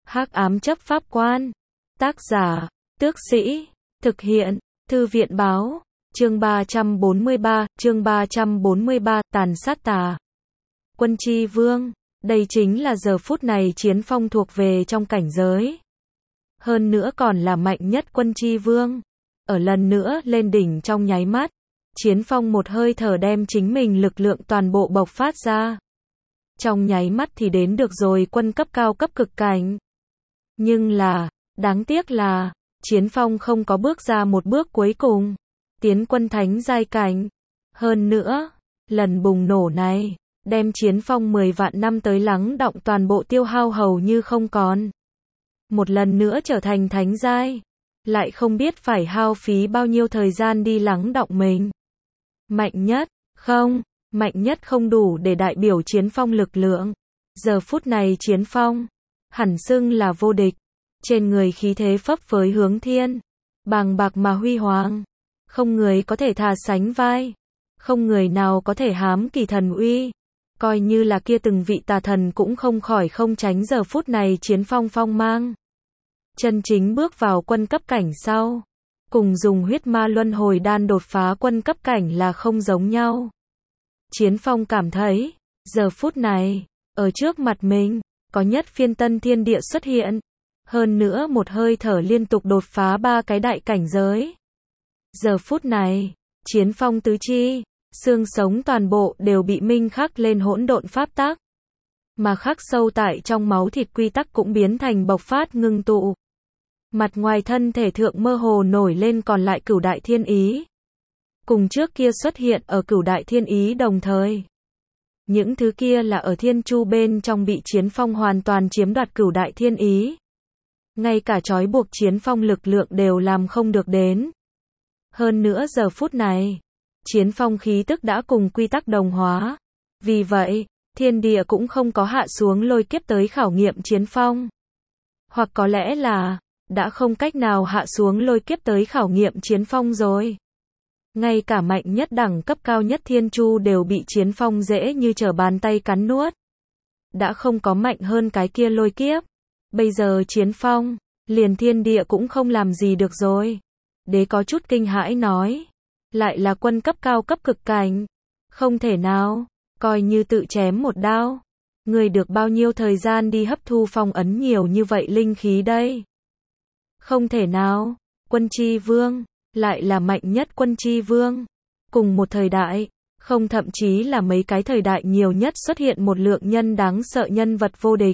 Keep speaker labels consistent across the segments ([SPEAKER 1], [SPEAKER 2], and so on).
[SPEAKER 1] Hắc ám chấp pháp quan. Tác giả, Tước Sĩ. Thực hiện, Thư viện báo. Chương 343, tàn sát tà. Quân Chi Vương. Đây chính là giờ phút này Chiến Phong thuộc về trong cảnh giới. Hơn nữa còn là mạnh nhất Quân Chi Vương. Ở lần nữa lên đỉnh trong nháy mắt. Chiến Phong một hơi thở đem chính mình lực lượng toàn bộ bộc phát ra. Trong nháy mắt thì đến được rồi quân cấp cao cấp cực cảnh. Nhưng là, đáng tiếc là, Chiến Phong không có bước ra một bước cuối cùng. Tiến quân thánh giai cảnh. Hơn nữa, lần bùng nổ này, đem Chiến Phong 10 vạn năm tới lắng đọng toàn bộ tiêu hao hầu như không còn. Một lần nữa trở thành thánh giai. Lại không biết phải hao phí bao nhiêu thời gian đi lắng đọng mình. Mạnh nhất, không, mạnh nhất không đủ để đại biểu Chiến Phong lực lượng. Giờ phút này Chiến Phong, hẳn xưng là vô địch. Trên người khí thế phấp phới hướng thiên. Bàng bạc mà huy hoàng. Không người có thể thà sánh vai. Không người nào có thể hám kỳ thần uy. Coi như là kia từng vị tà thần cũng không khỏi không tránh giờ phút này Chiến Phong phong mang. Chân chính bước vào quân cấp cảnh sau. Cùng dùng huyết ma luân hồi đan đột phá quân cấp cảnh là không giống nhau. Chiến Phong cảm thấy, giờ phút này, ở trước mặt mình, có nhất phiên tân thiên địa xuất hiện. Hơn nữa một hơi thở liên tục đột phá 3 cái đại cảnh giới. Giờ phút này, Chiến Phong tứ chi, xương sống toàn bộ đều bị minh khắc lên hỗn độn pháp tắc. Mà khắc sâu tại trong máu thịt quy tắc cũng biến thành bộc phát ngưng tụ. Mặt ngoài thân thể thượng mơ hồ nổi lên còn lại cửu đại thiên ý. Cùng trước kia xuất hiện ở cửu đại thiên ý đồng thời. Những thứ kia là ở thiên chu bên trong bị Chiến Phong hoàn toàn chiếm đoạt cửu đại thiên ý. Ngay cả trói buộc Chiến Phong lực lượng đều làm không được đến. Hơn nữa giờ phút này, Chiến Phong khí tức đã cùng quy tắc đồng hóa. Vì vậy, thiên địa cũng không có hạ xuống lôi kiếp tới khảo nghiệm Chiến Phong. Hoặc có lẽ là, đã không cách nào hạ xuống lôi kiếp tới khảo nghiệm Chiến Phong rồi. Ngay cả mạnh nhất đẳng cấp cao nhất thiên chu đều bị Chiến Phong dễ như trở bàn tay cắn nuốt. Đã không có mạnh hơn cái kia lôi kiếp. Bây giờ Chiến Phong, liền thiên địa cũng không làm gì được rồi. Đế có chút kinh hãi nói. Lại là quân cấp cao cấp cực cảnh. Không thể nào, coi như tự chém một đao. Người được bao nhiêu thời gian đi hấp thu phong ấn nhiều như vậy linh khí đây? Không thể nào, Quân Chi Vương, lại là mạnh nhất Quân Chi Vương. Cùng một thời đại, không thậm chí là mấy cái thời đại nhiều nhất xuất hiện một lượng nhân đáng sợ nhân vật vô địch.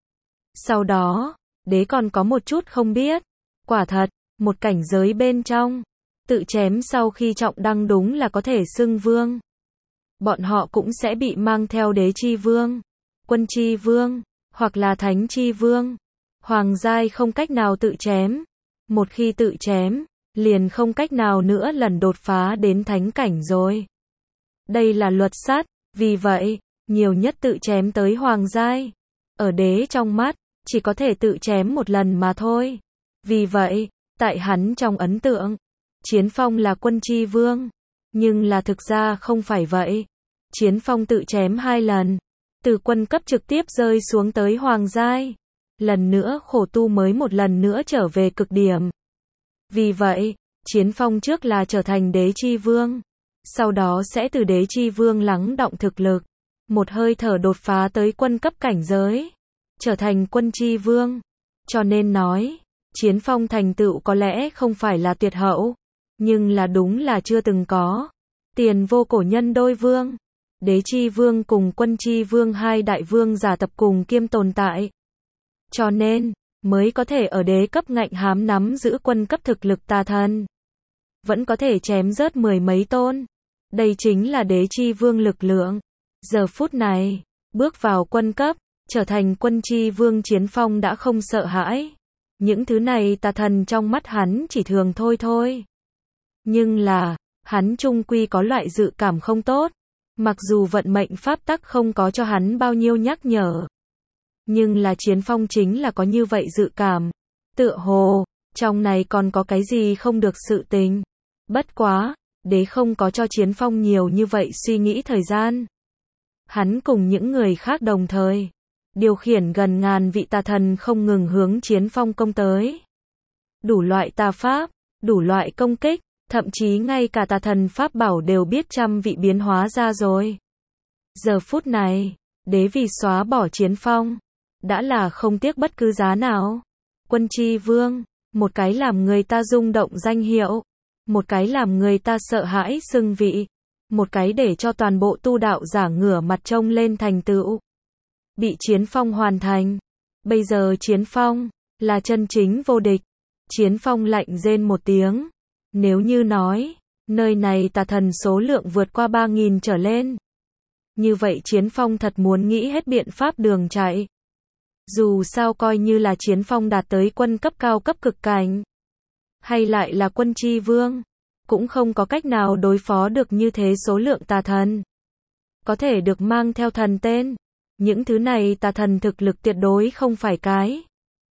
[SPEAKER 1] Sau đó, đế còn có một chút không biết. Quả thật, một cảnh giới bên trong, tự chém sau khi trọng đăng đúng là có thể xưng vương. Bọn họ cũng sẽ bị mang theo đế chi vương, Quân Chi Vương, hoặc là thánh chi vương. Hoàng giai không cách nào tự chém. Một khi tự chém, liền không cách nào nữa lần đột phá đến thánh cảnh rồi. Đây là luật sắt, vì vậy, nhiều nhất tự chém tới hoàng giai. Ở đế trong mắt, chỉ có thể tự chém một lần mà thôi. Vì vậy, tại hắn trong ấn tượng, Chiến Phong là Quân Chi Vương. Nhưng là thực ra không phải vậy. Chiến Phong tự chém 2 lần. Từ quân cấp trực tiếp rơi xuống tới hoàng giai. Lần nữa khổ tu mới một lần nữa trở về cực điểm. Vì vậy, Chiến Phong trước là trở thành đế chi vương. Sau đó sẽ từ đế chi vương lắng đọng thực lực. Một hơi thở đột phá tới quân cấp cảnh giới. Trở thành Quân Chi Vương. Cho nên nói, Chiến Phong thành tựu có lẽ không phải là tuyệt hậu. Nhưng là đúng là chưa từng có. Tiền vô cổ nhân đôi vương. Đế chi vương cùng Quân Chi Vương hai đại vương giả tập cùng kiêm tồn tại. Cho nên, mới có thể ở đế cấp ngạnh hám nắm giữ quân cấp thực lực tà thần. Vẫn có thể chém rớt 10 mấy tôn. Đây chính là đế chi vương lực lượng. Giờ phút này, bước vào quân cấp, trở thành Quân Chi Vương Chiến Phong đã không sợ hãi. Những thứ này tà thần trong mắt hắn chỉ thường thôi thôi. Nhưng là, hắn chung quy có loại dự cảm không tốt. Mặc dù vận mệnh pháp tắc không có cho hắn bao nhiêu nhắc nhở. Nhưng là Chiến Phong chính là có như vậy dự cảm. Tựa hồ, trong này còn có cái gì không được sự tình. Bất quá, đế không có cho Chiến Phong nhiều như vậy suy nghĩ thời gian. Hắn cùng những người khác đồng thời, điều khiển gần ngàn vị tà thần không ngừng hướng Chiến Phong công tới. Đủ loại tà pháp, đủ loại công kích, thậm chí ngay cả tà thần pháp bảo đều biết trăm vị biến hóa ra rồi. Giờ phút này, đế vì xóa bỏ Chiến Phong, đã là không tiếc bất cứ giá nào. Quân Chi Vương, một cái làm người ta rung động danh hiệu, một cái làm người ta sợ hãi xưng vị, một cái để cho toàn bộ tu đạo giả ngửa mặt trông lên thành tựu. Bị Chiến Phong hoàn thành. Bây giờ Chiến Phong là chân chính vô địch. Chiến Phong lạnh rên một tiếng. Nếu như nói, nơi này tà thần số lượng vượt qua 3.000 trở lên. Như vậy Chiến Phong thật muốn nghĩ hết biện pháp đường chạy. Dù sao coi như là Chiến Phong đạt tới quân cấp cao cấp cực cảnh, hay lại là Quân Chi Vương, cũng không có cách nào đối phó được như thế số lượng tà thần. Có thể được mang theo thần tên. Những thứ này tà thần thực lực tuyệt đối không phải cái.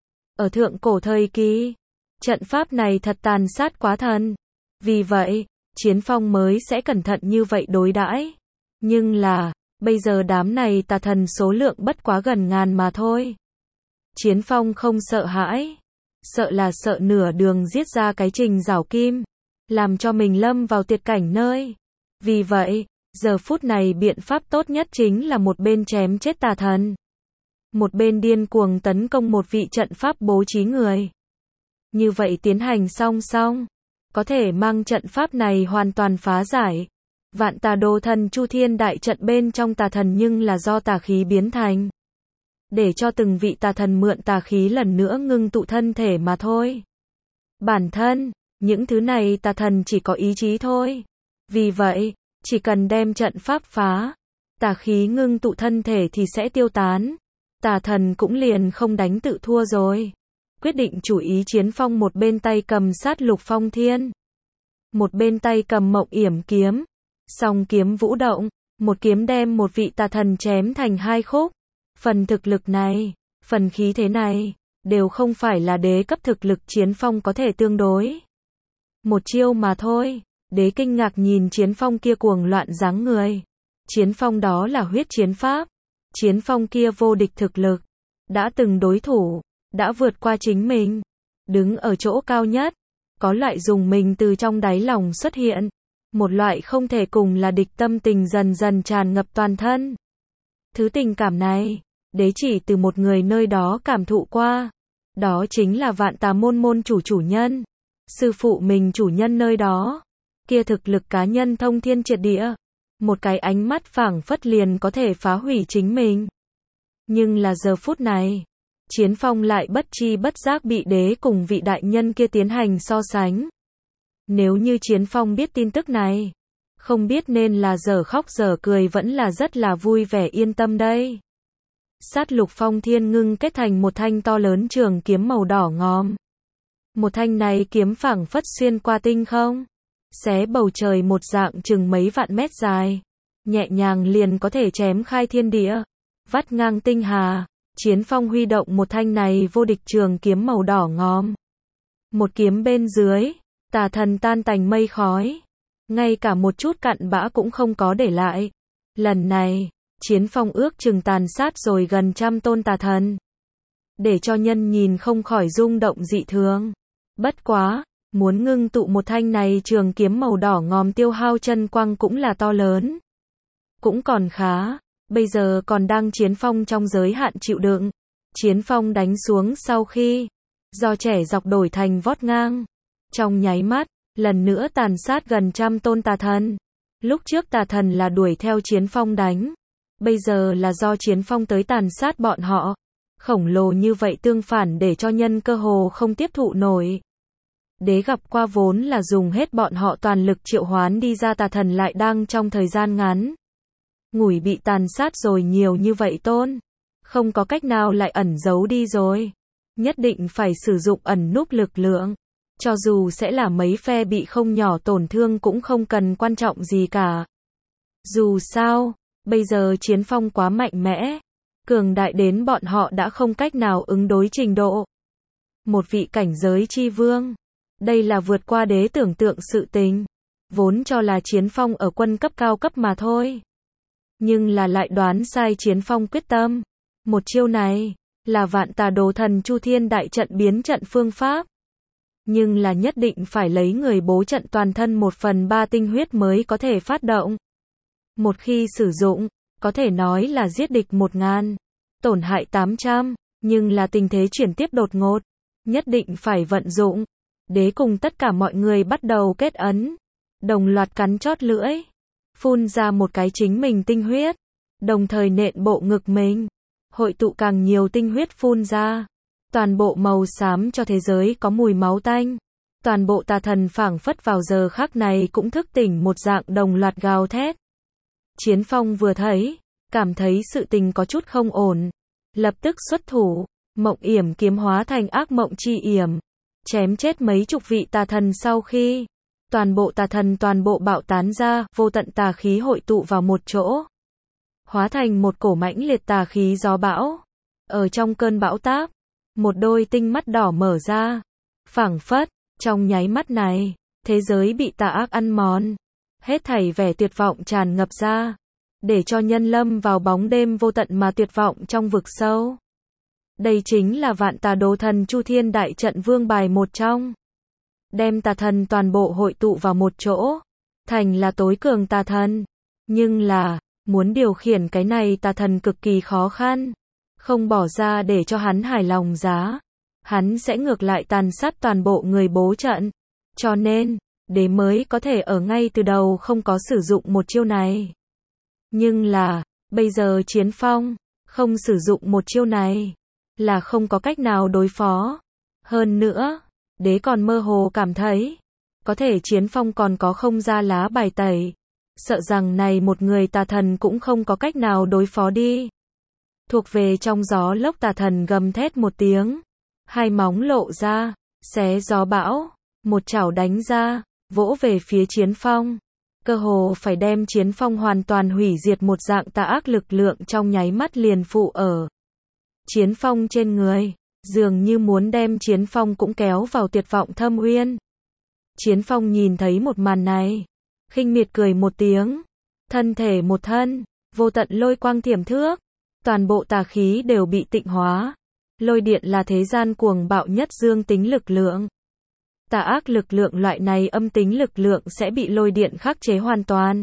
[SPEAKER 1] Ở thượng cổ thời kỳ, trận pháp này thật tàn sát quá thần. Vì vậy, Chiến Phong mới sẽ cẩn thận như vậy đối đãi. Nhưng là, bây giờ đám này tà thần số lượng bất quá gần ngàn mà thôi. Chiến Phong không sợ hãi. Sợ là sợ nửa đường giết ra cái Trình Giảo Kim, làm cho mình lâm vào tuyệt cảnh nơi. Vì vậy, giờ phút này biện pháp tốt nhất chính là một bên chém chết tà thần, một bên điên cuồng tấn công một vị trận pháp bố trí người. Như vậy tiến hành song song, có thể mang trận pháp này hoàn toàn phá giải. Vạn Tà Đồ Thần Chu Thiên đại trận bên trong tà thần nhưng là do tà khí biến thành, để cho từng vị tà thần mượn tà khí lần nữa ngưng tụ thân thể mà thôi. Bản thân, những thứ này tà thần chỉ có ý chí thôi. Vì vậy, chỉ cần đem trận pháp phá, tà khí ngưng tụ thân thể thì sẽ tiêu tán. Tà thần cũng liền không đánh tự thua rồi. Quyết định chủ ý Chiến Phong một bên tay cầm Sát Lục Phong Thiên, một bên tay cầm Mộng Yểm kiếm. Song kiếm vũ động, một kiếm đem một vị tà thần chém thành hai khúc. Phần thực lực này, phần khí thế này, đều không phải là đế cấp thực lực Chiến Phong có thể tương đối. Một chiêu mà thôi. Đế kinh ngạc nhìn Chiến Phong kia cuồng loạn dáng người. Chiến Phong đó là huyết chiến pháp. Chiến Phong kia vô địch thực lực, đã từng đối thủ, đã vượt qua chính mình, đứng ở chỗ cao nhất, có loại dùng mình từ trong đáy lòng xuất hiện, một loại không thể cùng là địch tâm tình dần dần tràn ngập toàn thân. Thứ tình cảm này, đế chỉ từ một người nơi đó cảm thụ qua, đó chính là Vạn Tà môn môn chủ nhân, sư phụ mình chủ nhân nơi đó. Kia thực lực cá nhân thông thiên triệt địa, một cái ánh mắt phảng phất liền có thể phá hủy chính mình. Nhưng là giờ phút này, Chiến Phong lại bất chi bất giác bị đế cùng vị đại nhân kia tiến hành so sánh. Nếu như Chiến Phong biết tin tức này, không biết nên là dở khóc dở cười vẫn là rất là vui vẻ yên tâm đây. Sát Lục Phong Thiên ngưng kết thành một thanh to lớn trường kiếm màu đỏ ngòm. Một thanh này kiếm phảng phất xuyên qua tinh không, xé bầu trời một dạng chừng mấy vạn mét dài, nhẹ nhàng liền có thể chém khai thiên địa, vắt ngang tinh hà. Chiến Phong huy động một thanh này vô địch trường kiếm màu đỏ ngòm. Một kiếm bên dưới, tà thần tan tành mây khói, ngay cả một chút cặn bã cũng không có để lại. Lần này, Chiến Phong ước chừng tàn sát rồi gần 100 tôn tà thần, để cho nhân nhìn không khỏi rung động dị thường. Bất quá, muốn ngưng tụ một thanh này trường kiếm màu đỏ ngòm tiêu hao chân quang cũng là to lớn. Cũng còn khá, bây giờ còn đang Chiến Phong trong giới hạn chịu đựng. Chiến Phong đánh xuống sau khi, do trẻ dọc đổi thành vót ngang. Trong nháy mắt, lần nữa tàn sát gần 100 tôn tà thần. Lúc trước tà thần là đuổi theo Chiến Phong đánh. Bây giờ là do Chiến Phong tới tàn sát bọn họ. Khổng lồ như vậy tương phản để cho nhân cơ hồ không tiếp thụ nổi. Đế gặp qua vốn là dùng hết bọn họ toàn lực triệu hoán đi ra tà thần lại đang trong thời gian ngắn ngủi bị tàn sát rồi nhiều như vậy tôn. Không có cách nào lại ẩn giấu đi rồi. Nhất định phải sử dụng ẩn núp lực lượng. Cho dù sẽ là mấy phe bị không nhỏ tổn thương cũng không cần quan trọng gì cả. Dù sao, bây giờ Chiến Phong quá mạnh mẽ, cường đại đến bọn họ đã không cách nào ứng đối trình độ. Một vị cảnh giới chi vương. Đây là vượt qua đế tưởng tượng sự tình. Vốn cho là Chiến Phong ở quân cấp cao cấp mà thôi. Nhưng là lại đoán sai Chiến Phong quyết tâm. Một chiêu này là vạn tà đồ thần chu thiên đại trận biến trận phương pháp. Nhưng là nhất định phải lấy người bố trận toàn thân 1/3 tinh huyết mới có thể phát động. Một khi sử dụng, có thể nói là giết địch 1000, tổn hại 800, nhưng là tình thế chuyển tiếp đột ngột, nhất định phải vận dụng. Đế cùng tất cả mọi người bắt đầu kết ấn, đồng loạt cắn chót lưỡi, phun ra một cái chính mình tinh huyết, đồng thời nện bộ ngực mình, hội tụ càng nhiều tinh huyết phun ra. Toàn bộ màu xám cho thế giới có mùi máu tanh. Toàn bộ tà thần phảng phất vào giờ khắc này cũng thức tỉnh một dạng đồng loạt gào thét. Chiến Phong vừa thấy, cảm thấy sự tình có chút không ổn, lập tức xuất thủ, Mộng Yểm kiếm hóa thành ác mộng chi yểm, chém chết mấy chục vị tà thần. Sau khi toàn bộ tà thần toàn bộ bạo tán ra, vô tận tà khí hội tụ vào một chỗ, hóa thành một cổ mãnh liệt tà khí gió bão. Ở trong cơn bão táp, một đôi tinh mắt đỏ mở ra, phảng phất, trong nháy mắt này, thế giới bị tà ác ăn mòn, hết thảy vẻ tuyệt vọng tràn ngập ra, để cho nhân lâm vào bóng đêm vô tận mà tuyệt vọng trong vực sâu. Đây chính là vạn tà đồ thần chu thiên đại trận vương bài một trong. Đem tà thần toàn bộ hội tụ vào một chỗ, thành là tối cường tà thần. Nhưng là, muốn điều khiển cái này tà thần cực kỳ khó khăn. Không bỏ ra để cho hắn hài lòng giá, hắn sẽ ngược lại tàn sát toàn bộ người bố trận. Cho nên, đế mới có thể ở ngay từ đầu không có sử dụng một chiêu này. Nhưng là, bây giờ Chiến Phong không sử dụng một chiêu này là không có cách nào đối phó. Hơn nữa, đế còn mơ hồ cảm thấy có thể Chiến Phong còn có không ra lá bài tẩy, sợ rằng này một người tà thần cũng không có cách nào đối phó đi. Thuộc về trong gió lốc tà thần gầm thét một tiếng, hai móng lộ ra, xé gió bão, một chảo đánh ra, vỗ về phía Chiến Phong, cơ hồ phải đem Chiến Phong hoàn toàn hủy diệt. Một dạng tà ác lực lượng trong nháy mắt liền phụ ở Chiến Phong trên người, dường như muốn đem Chiến Phong cũng kéo vào tuyệt vọng thâm uyên. Chiến Phong nhìn thấy một màn này, khinh miệt cười một tiếng, thân thể một thân, vô tận lôi quang thiểm thước, toàn bộ tà khí đều bị tịnh hóa. Lôi điện là thế gian cuồng bạo nhất dương tính lực lượng. Tà ác lực lượng loại này âm tính lực lượng sẽ bị lôi điện khắc chế hoàn toàn.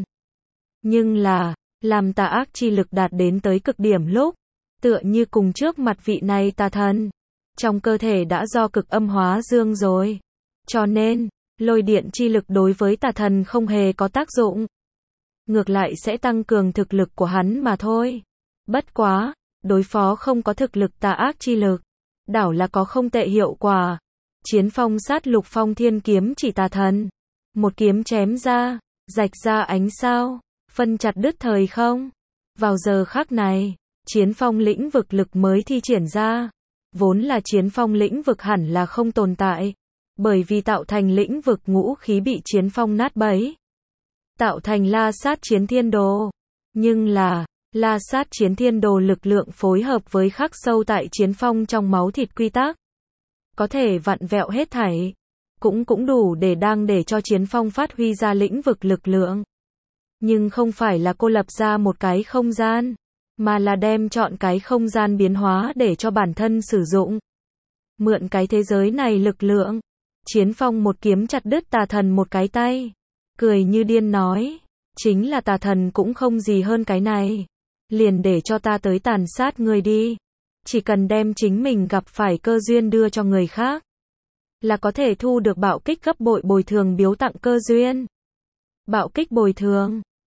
[SPEAKER 1] Nhưng là, làm tà ác chi lực đạt đến tới cực điểm lúc, tựa như cùng trước mặt vị này tà thần, trong cơ thể đã do cực âm hóa dương rồi. Cho nên, lôi điện chi lực đối với tà thần không hề có tác dụng. Ngược lại sẽ tăng cường thực lực của hắn mà thôi. Bất quá, đối phó không có thực lực tà ác chi lực, đảo là có không tệ hiệu quả. Chiến Phong sát lục phong thiên kiếm chỉ tà thần, một kiếm chém ra, rạch ra ánh sao, phân chặt đứt thời không. Vào giờ khắc này, Chiến Phong lĩnh vực lực mới thi triển ra. Vốn là Chiến Phong lĩnh vực hẳn là không tồn tại, bởi vì tạo thành lĩnh vực ngũ khí bị Chiến Phong nát bấy, tạo thành La Sát Chiến Thiên Đồ. Nhưng là, La Sát Chiến Thiên Đồ lực lượng phối hợp với khắc sâu tại Chiến Phong trong máu thịt quy tắc, có thể vặn vẹo hết thảy, cũng đủ để cho Chiến Phong phát huy ra lĩnh vực lực lượng. Nhưng không phải là cô lập ra một cái không gian, mà là đem chọn cái không gian biến hóa để cho bản thân sử dụng. Mượn cái thế giới này lực lượng, Chiến Phong một kiếm chặt đứt tà thần một cái tay, cười như điên nói, chính là tà thần cũng không gì hơn cái này, liền để cho ta tới tàn sát người đi. Chỉ cần đem chính mình gặp phải cơ duyên đưa cho người khác, là có thể thu được bạo kích gấp bội bồi thường biếu tặng cơ duyên. Bạo kích bồi thường,